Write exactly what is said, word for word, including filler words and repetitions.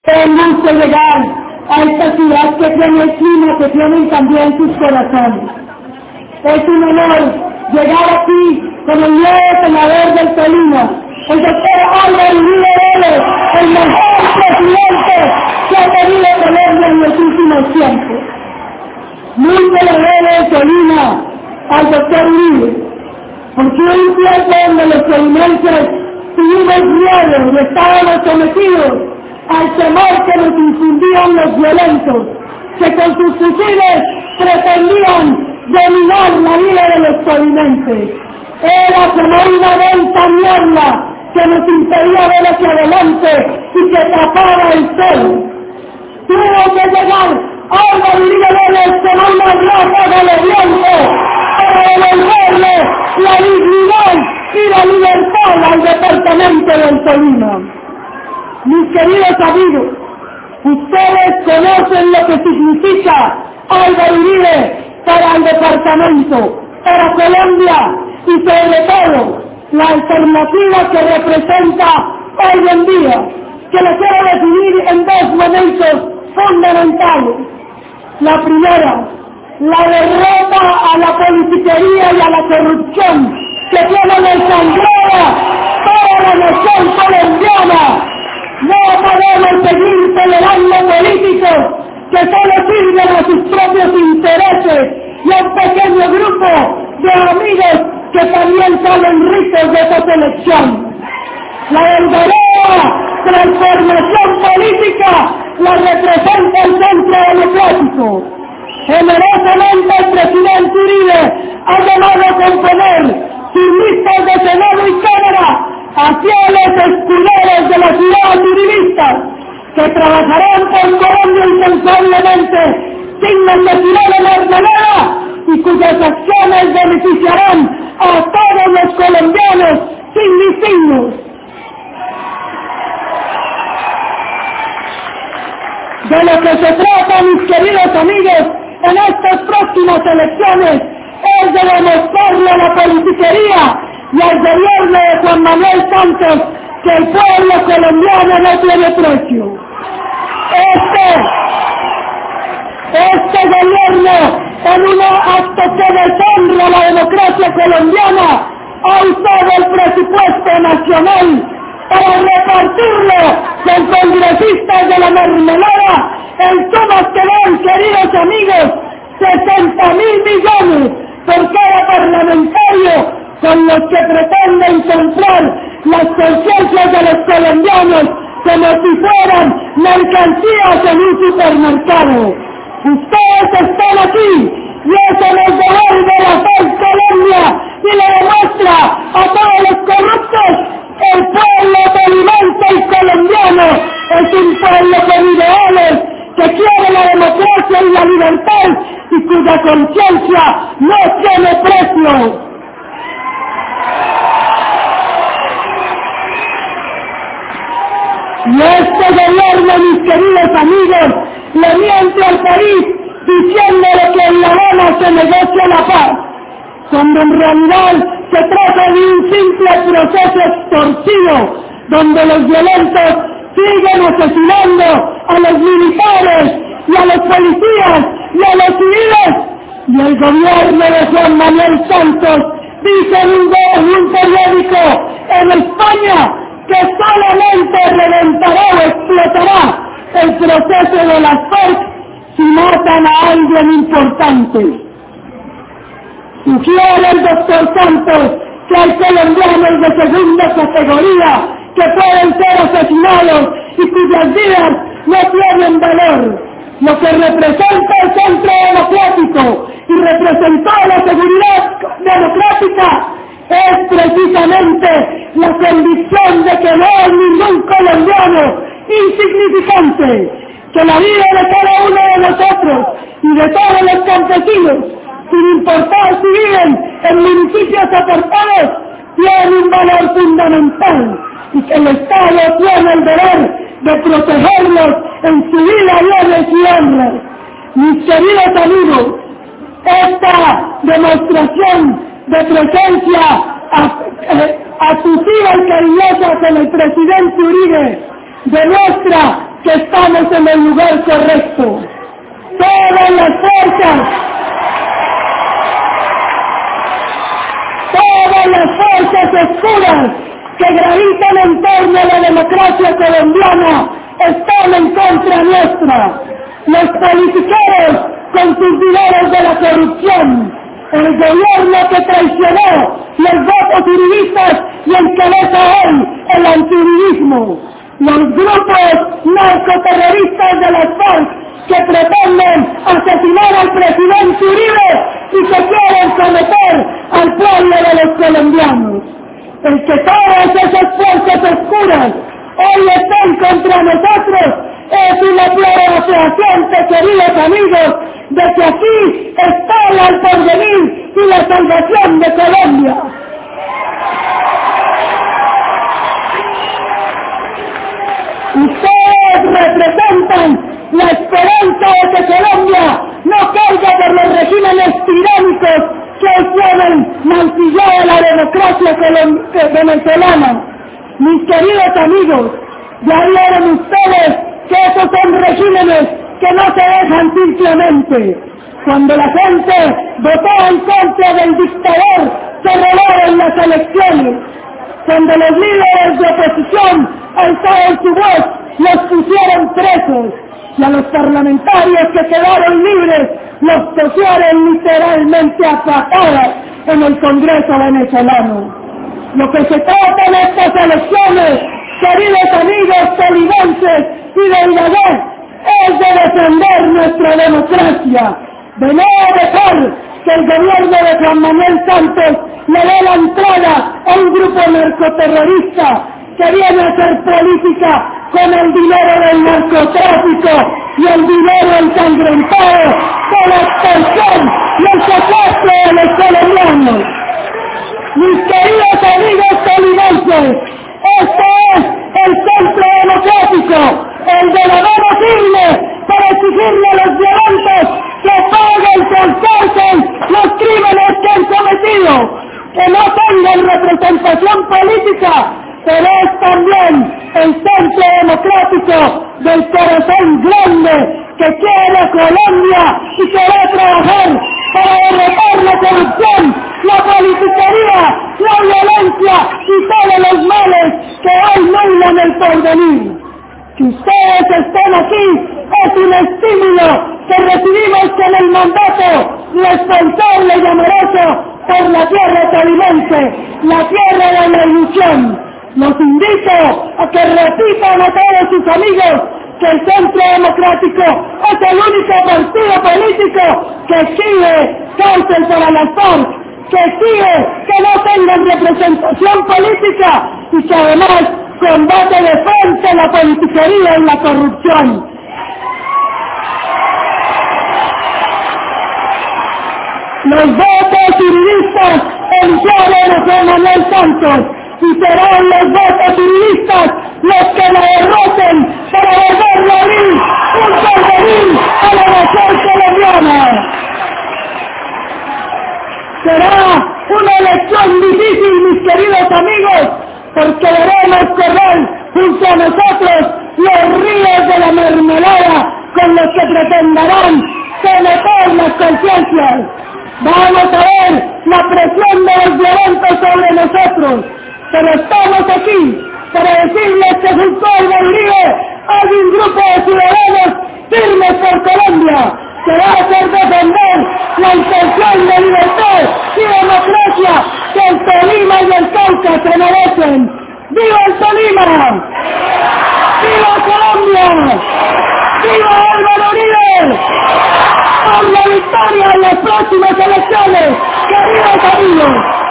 Tenemos que llegar a esta ciudad que tiene el clima que tienen también sus corazones. Es un honor llegar aquí con el nuevo senador del Tolima, el doctor Álvaro Uribe Vélez, el mejor presidente que ha tenido Colombia en los últimos tiempos. Mucho le debe el Tolima al doctor Uribe, porque un tiempo donde los tolimenses tuvimos miedo y estábamos sometidos al temor que nos infundían los violentos, que con sus fusiles pretendían dominar la vida de los tolimenses. Era como una densa niebla que nos impedía ver hacia adelante y que tapaba el sol. Tuvo que llegar Álvaro Uribe Vélez como una ráfaga de viento para devolverle la dignidad y la libertad al departamento del Tolima. Mis queridos amigos, ustedes conocen lo que significa Álvaro Uribe para el departamento, para Colombia y sobre todo la alternativa que representa hoy en día, que lo quiero definir en dos momentos fundamentales. La primera, la derrota a la politiquería y a la corrupción que tiene ensangrada toda la nación colombiana. No podemos seguir tolerando políticos que solo sirven a sus propios intereses y a un pequeño grupo de amigos que también salen ricos de esa selección. La verdadera transformación política la representa el Centro Democrático. Generosamente el presidente Uribe ha llamado a componer sus listas de Senado y Cámara a fieles escuderos de la ciudad uribistas que trabajarán por Colombia incansablemente sin necesidad de mermelada y cuyas acciones beneficiarán a todos los colombianos sin distingos. De lo que se trata, mis queridos amigos, en estas próximas elecciones es de demostrarle a la politiquería y al gobierno de Juan Manuel Santos que el pueblo colombiano no tiene precio. Este, este gobierno, en un acto que deshonra la democracia colombiana, ha usado el presupuesto nacional para repartirlo con congresistas de la mermelada en sumas que dan, queridos amigos, sesenta mil millones por cada parlamentario, con los que pretenden comprar las conciencias de los colombianos como si fueran mercancías en un supermercado. Ustedes están aquí y eso les devuelve la paz Colombia y le demuestra a todos los corruptos que el pueblo tolimense y colombiano es un pueblo con ideales, que quiere la democracia y la libertad y cuya conciencia no tiene precio. Y este gobierno, mis queridos amigos, le miente al país diciéndole que en La Habana se negocia la paz, cuando en realidad se trata de un simple proceso extorsivo, donde los violentos siguen asesinando a los militares y a los policías y a los civiles, y el gobierno de Juan Manuel Santos dice en un, en un periódico en España que solamente reventará o explotará el proceso de las FARC si matan a alguien importante. Sugiere el doctor Santos que hay colombianos de segunda categoría que pueden ser asesinados y cuyas vidas no tienen valor. Lo que representa el Centro Democrático y representó la seguridad democrática es precisamente la convicción de que no hay ningún colombiano insignificante, que la vida de cada uno de nosotros y de todos los campesinos, sin importar si viven en municipios apartados, tiene un valor fundamental y que el Estado tiene el deber de protegerlos en su vida, bienes y honras. Mis queridos amigos, esta demostración de presencia asusiva y cariñosa con el presidente Uribe demuestra que estamos en el lugar correcto. Todas las fuerzas, todas las fuerzas oscuras que gravitan en torno a la democracia colombiana están en contra nuestra. Los politiqueros con sus dineros de la corrupción, el gobierno que traicionó los votos uribistas y encabeza hoy el antiuribismo, los grupos narcoterroristas de las FARC que pretenden asesinar al presidente Uribe y que quieren someter al pueblo de los colombianos. El que todas esas fuerzas oscuras hoy están contra nosotros es una clara fehaciente, queridos amigos, de que aquí está el porvenir y la salvación de Colombia. Ustedes representan la esperanza de que Colombia no caiga por los regímenes tiránicos que hoy tienen mancillada la democracia venezolana. Mis queridos amigos, ya vieron ustedes que esos son regímenes que no se dejan simplemente. Cuando la gente votó en contra del dictador, se robaron las elecciones. Cuando los líderes de oposición alzaron su voz, los pusieron presos. Y a los parlamentarios que quedaron libres, los pusieron literalmente a patadas en el Congreso venezolano. Lo que se trata en estas elecciones, queridos amigos tolimenses y de Ibagué, es de defender nuestra democracia, de no dejar que el gobierno de Juan Manuel Santos le dé la entrada a un grupo narcoterrorista que viene a hacer política con el dinero del narcotráfico y el dinero ensangrentado de la extorsión y el secuestro de los colombianos. Mis queridos amigos tolimenses, este es el centro democrático, el de la mano firme para exigirle a los violentos que paguen con cárcel los crímenes que han cometido, que no tengan representación política, pero es también el centro democrático del corazón grande que quiere a Colombia y que va a trabajar para derrotar la corrupción, la politiquería, la violencia y todos los males que hoy nublan el porvenir. Que ustedes estén aquí es un estímulo que recibimos con el mandato responsable y amoroso por la tierra tolimense, la tierra de la ilusión. Los invito a que repitan a todos sus amigos que el Centro Democrático es el único partido político que exige cárcel para las FARC, que exige que no tengan representación política y que además combate de frente la politiquería y la corrupción. Los votos uribistas eligieron a Juan Manuel Santos y serán los votos uribistas los que la derroten para volverle a abrir un porvenir a la nación colombiana. Será una elección difícil, mis queridos amigos, porque veremos correr junto a nosotros los ríos de la mermelada con los que pretenderán someter las conciencias. Vamos a ver la presión de los violentos sobre nosotros, pero estamos aquí para decirles que junto al Uribe hay un grupo de ciudadanos firmes por Colombia que va a hacer defender la intención de libertad y democracia que el Tolima y el Cauca se merecen. ¡Viva el Tolima! ¡Viva Colombia! ¡Viva Álvaro Uribe! ¡Por la victoria en las próximas elecciones, queridos amigos!